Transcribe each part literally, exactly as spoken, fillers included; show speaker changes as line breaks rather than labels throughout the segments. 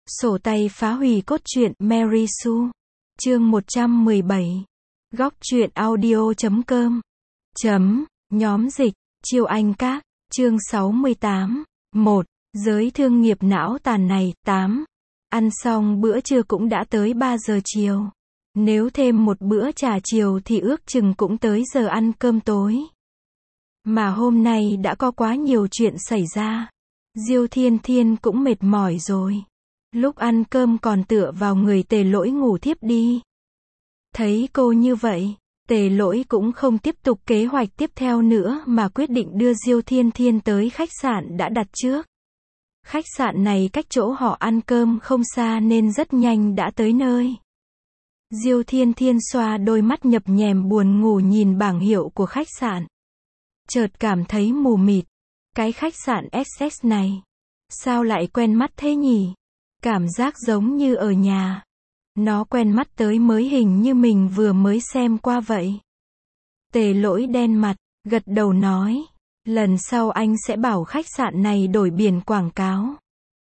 Sổ tay phá hủy cốt truyện Mary Sue. Chương một trăm mười bảy. Góc truyện audio chấm com. Chấm. Nhóm dịch. Chiêu Anh Các. Chương sáu mươi tám. một. Giới thương nghiệp não tàn này. tám. Ăn xong bữa trưa cũng đã tới ba giờ chiều. Nếu thêm một bữa trà chiều thì ước chừng cũng tới giờ ăn cơm tối. Mà hôm nay đã có quá nhiều chuyện xảy ra. Diêu Thiên Thiên cũng mệt mỏi rồi. Lúc ăn cơm còn tựa vào người Tề Lỗi ngủ thiếp đi. Thấy cô như vậy, Tề Lỗi cũng không tiếp tục kế hoạch tiếp theo nữa mà quyết định đưa Diêu Thiên Thiên tới khách sạn đã đặt trước. Khách sạn này cách chỗ họ ăn cơm không xa nên rất nhanh đã tới nơi. Diêu Thiên Thiên xoa đôi mắt nhập nhèm buồn ngủ nhìn bảng hiệu của khách sạn. Chợt cảm thấy mù mịt. Cái khách sạn ét ét này, sao lại quen mắt thế nhỉ? Cảm giác giống như ở nhà. Nó quen mắt tới mới hình như mình vừa mới xem qua vậy. Tề Lỗi đen mặt, gật đầu nói. Lần sau anh sẽ bảo khách sạn này đổi biển quảng cáo.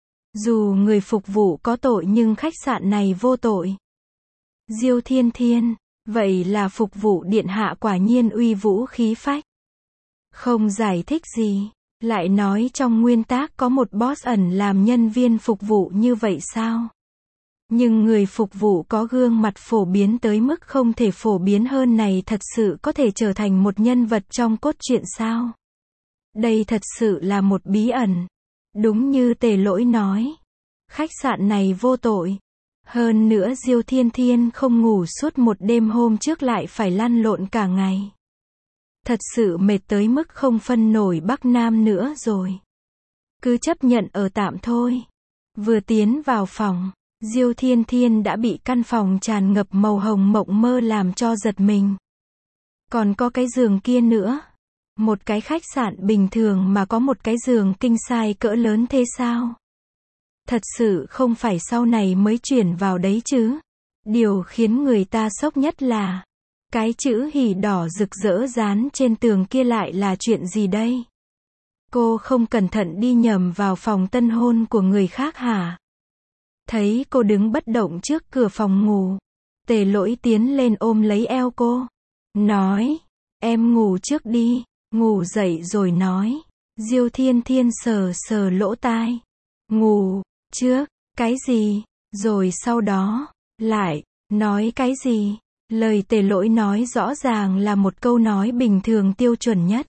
Dù người phục vụ có tội nhưng khách sạn này vô tội. Diêu Thiên Thiên, vậy là phục vụ điện hạ quả nhiên uy vũ khí phách. Không giải thích gì. Lại nói trong nguyên tác có một boss ẩn làm nhân viên phục vụ như vậy sao? Nhưng người phục vụ có gương mặt phổ biến tới mức không thể phổ biến hơn này thật sự có thể trở thành một nhân vật trong cốt truyện sao? Đây thật sự là một bí ẩn. Đúng như Tề Lỗi nói. Khách sạn này vô tội. Hơn nữa Diêu Thiên Thiên không ngủ suốt một đêm hôm trước lại phải lăn lộn cả ngày. Thật sự mệt tới mức không phân nổi Bắc Nam nữa rồi. Cứ chấp nhận ở tạm thôi. Vừa tiến vào phòng, Diêu Thiên Thiên đã bị căn phòng tràn ngập màu hồng mộng mơ làm cho giật mình. Còn có cái giường kia nữa. Một cái khách sạn bình thường mà có một cái giường king size cỡ lớn thế sao? Thật sự không phải sau này mới chuyển vào đấy chứ. Điều khiến người ta sốc nhất là cái chữ hỉ đỏ rực rỡ dán trên tường kia lại là chuyện gì đây? Cô không cẩn thận đi nhầm vào phòng tân hôn của người khác hả? Thấy cô đứng bất động trước cửa phòng ngủ. Tề Lỗi tiến lên ôm lấy eo cô. Nói, em ngủ trước đi. Ngủ dậy rồi nói. Diêu Thiên Thiên sờ sờ lỗ tai. Ngủ, trước, cái gì? Rồi sau đó, lại, nói cái gì? Lời Tề Lỗi nói rõ ràng là một câu nói bình thường tiêu chuẩn nhất.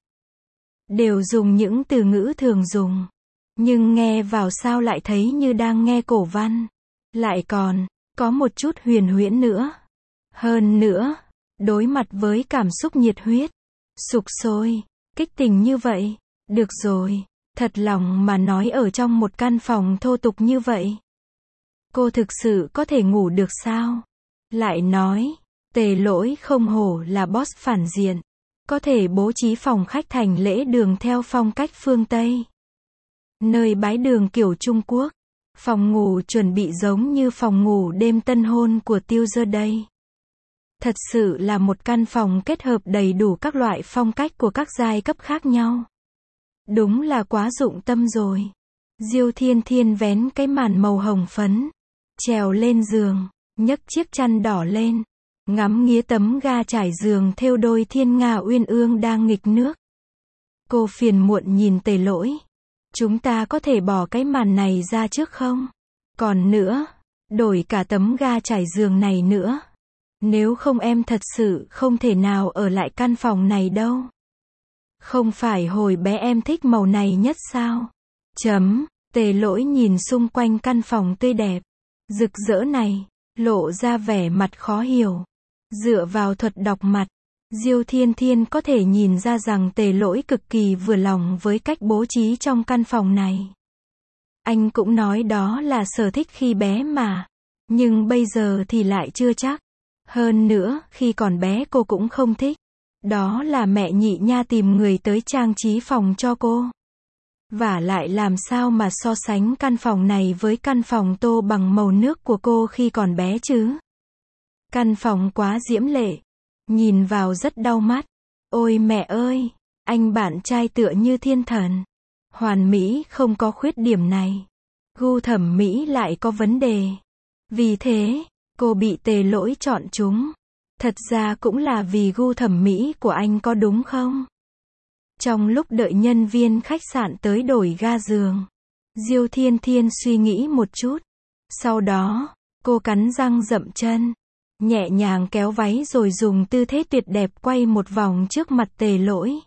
Đều dùng những từ ngữ thường dùng. Nhưng nghe vào sao lại thấy như đang nghe cổ văn. Lại còn, có một chút huyền huyễn nữa. Hơn nữa, đối mặt với cảm xúc nhiệt huyết, sục sôi, kích tình như vậy. Được rồi, thật lòng mà nói ở trong một căn phòng thô tục như vậy. Cô thực sự có thể ngủ được sao? Lại nói. Tề Lỗi không hổ là boss phản diện. Có thể bố trí phòng khách thành lễ đường theo phong cách phương Tây. Nơi bái đường kiểu Trung Quốc. Phòng ngủ chuẩn bị giống như phòng ngủ đêm tân hôn của Tiêu Dơ đây. Thật sự là một căn phòng kết hợp đầy đủ các loại phong cách của các giai cấp khác nhau. Đúng là quá dụng tâm rồi. Diêu Thiên Thiên vén cái màn màu hồng phấn. Trèo lên giường, nhấc chiếc chăn đỏ lên. Ngắm nghía tấm ga trải giường thêu đôi thiên nga uyên ương đang nghịch nước. Cô phiền muộn nhìn Tề Lỗi. Chúng ta có thể bỏ cái màn này ra trước không? Còn nữa, đổi cả tấm ga trải giường này nữa. Nếu không em thật sự không thể nào ở lại căn phòng này đâu. Không phải hồi bé em thích màu này nhất sao? Chấm. Tề Lỗi nhìn xung quanh căn phòng tươi đẹp, rực rỡ này, lộ ra vẻ mặt khó hiểu. Dựa vào thuật đọc mặt, Diêu Thiên Thiên có thể nhìn ra rằng Tề Lỗi cực kỳ vừa lòng với cách bố trí trong căn phòng này. Anh cũng nói đó là sở thích khi bé mà. Nhưng bây giờ thì lại chưa chắc. Hơn nữa, khi còn bé cô cũng không thích. Đó là mẹ nhị nha tìm người tới trang trí phòng cho cô. Vả lại làm sao mà so sánh căn phòng này với căn phòng tô bằng màu nước của cô khi còn bé chứ? Căn phòng quá diễm lệ. Nhìn vào rất đau mắt. Ôi mẹ ơi, anh bạn trai tựa như thiên thần. Hoàn mỹ không có khuyết điểm này. gu thẩm mỹ lại có vấn đề. Vì thế, cô bị Tề Lỗi chọn chúng. Thật ra cũng là vì gu thẩm mỹ của anh có đúng không? Trong lúc đợi nhân viên khách sạn tới đổi ga giường, Diêu Thiên Thiên suy nghĩ một chút. Sau đó, cô cắn răng dậm chân, nhẹ nhàng kéo váy rồi dùng tư thế tuyệt đẹp quay một vòng trước mặt Tề Lỗi.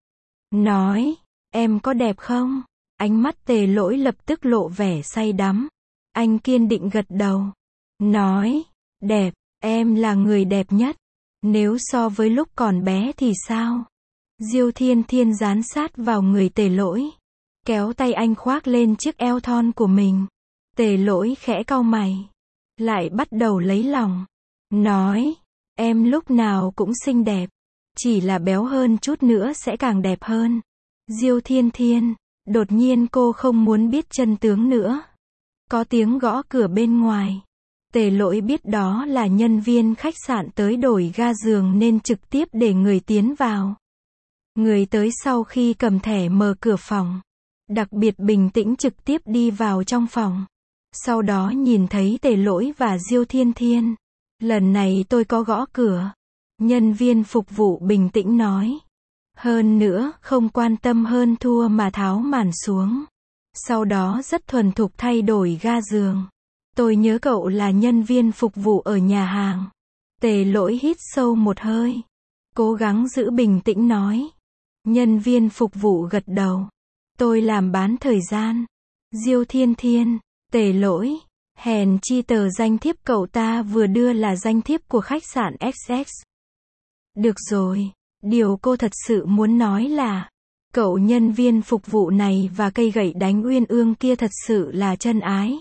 Nói, em có đẹp không? Ánh mắt Tề Lỗi lập tức lộ vẻ say đắm. Anh kiên định gật đầu. Nói, đẹp, em là người đẹp nhất. Nếu so với lúc còn bé thì sao? Diêu Thiên Thiên dán sát vào người Tề Lỗi, kéo tay anh khoác lên chiếc eo thon của mình. Tề Lỗi khẽ cau mày, lại bắt đầu lấy lòng. Nói, em lúc nào cũng xinh đẹp, chỉ là béo hơn chút nữa sẽ càng đẹp hơn. Diêu Thiên Thiên, đột nhiên cô không muốn biết chân tướng nữa. Có tiếng gõ cửa bên ngoài. Tề Lỗi biết đó là nhân viên khách sạn tới đổi ga giường nên trực tiếp để người tiến vào. Người tới sau khi cầm thẻ mở cửa phòng, đặc biệt bình tĩnh trực tiếp đi vào trong phòng. Sau đó nhìn thấy Tề Lỗi và Diêu Thiên Thiên. Lần này tôi có gõ cửa. Nhân viên phục vụ bình tĩnh nói. Hơn nữa, không quan tâm hơn thua mà tháo màn xuống. Sau đó rất thuần thục thay đổi ga giường. Tôi nhớ cậu là nhân viên phục vụ ở nhà hàng. Tề Lỗi hít sâu một hơi, cố gắng giữ bình tĩnh nói. Nhân viên phục vụ gật đầu. Tôi làm bán thời gian. Diêu Thiên Thiên, Tề Lỗi, hèn chi tờ danh thiếp cậu ta vừa đưa là danh thiếp của khách sạn ích ích. Được rồi, điều cô thật sự muốn nói là, cậu nhân viên phục vụ này và cây gậy đánh uyên ương kia thật sự là chân ái.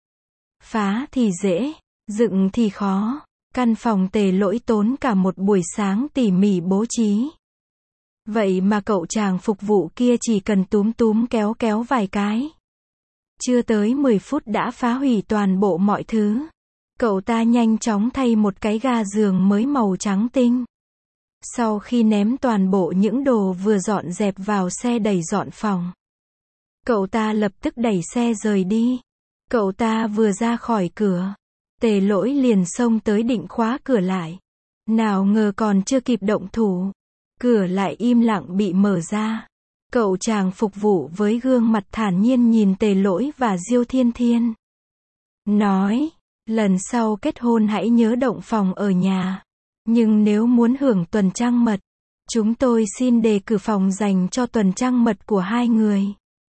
Phá thì dễ, dựng thì khó. Căn phòng Tề Lỗi tốn cả một buổi sáng tỉ mỉ bố trí. Vậy mà cậu chàng phục vụ kia chỉ cần túm túm kéo kéo vài cái. Chưa tới mười phút đã phá hủy toàn bộ mọi thứ. Cậu ta nhanh chóng thay một cái ga giường mới màu trắng tinh. Sau khi ném toàn bộ những đồ vừa dọn dẹp vào xe đẩy dọn phòng, cậu ta lập tức đẩy xe rời đi. Cậu ta vừa ra khỏi cửa, Tề Lỗi liền xông tới định khóa cửa lại. Nào ngờ còn chưa kịp động thủ, cửa lại im lặng bị mở ra. Cậu chàng phục vụ với gương mặt thản nhiên nhìn Tề Lỗi và Diêu Thiên Thiên. Nói, lần sau kết hôn hãy nhớ động phòng ở nhà. Nhưng nếu muốn hưởng tuần trăng mật, chúng tôi xin đề cử phòng dành cho tuần trăng mật của hai người.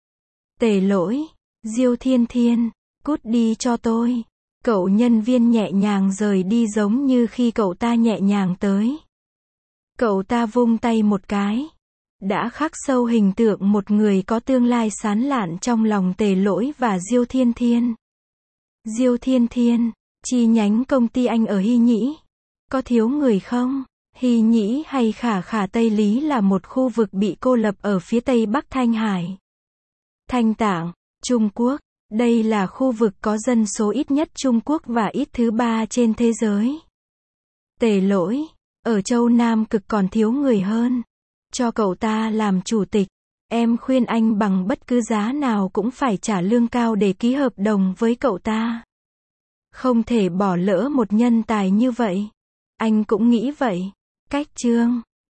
Tề Lỗi, Diêu Thiên Thiên, cút đi cho tôi. Cậu nhân viên nhẹ nhàng rời đi giống như khi cậu ta nhẹ nhàng tới. Cậu ta vung tay một cái, đã khắc sâu hình tượng một người có tương lai sáng lạn trong lòng Tề Lỗi và Diêu Thiên Thiên. Diêu Thiên Thiên, chi nhánh công ty anh ở Hy Nhĩ. Có thiếu người không? Hy Nhĩ hay Khả Khả Tây Lý là một khu vực bị cô lập ở phía tây bắc Thanh Hải. Thanh Tạng, Trung Quốc. Đây là khu vực có dân số ít nhất Trung Quốc và ít thứ ba trên thế giới. Tề Lỗi, ở châu Nam Cực còn thiếu người hơn. Cho cậu ta làm chủ tịch. Em khuyên anh bằng bất cứ giá nào cũng phải trả lương cao để ký hợp đồng với cậu ta. Không thể bỏ lỡ một nhân tài như vậy. Anh cũng nghĩ vậy. Cách chương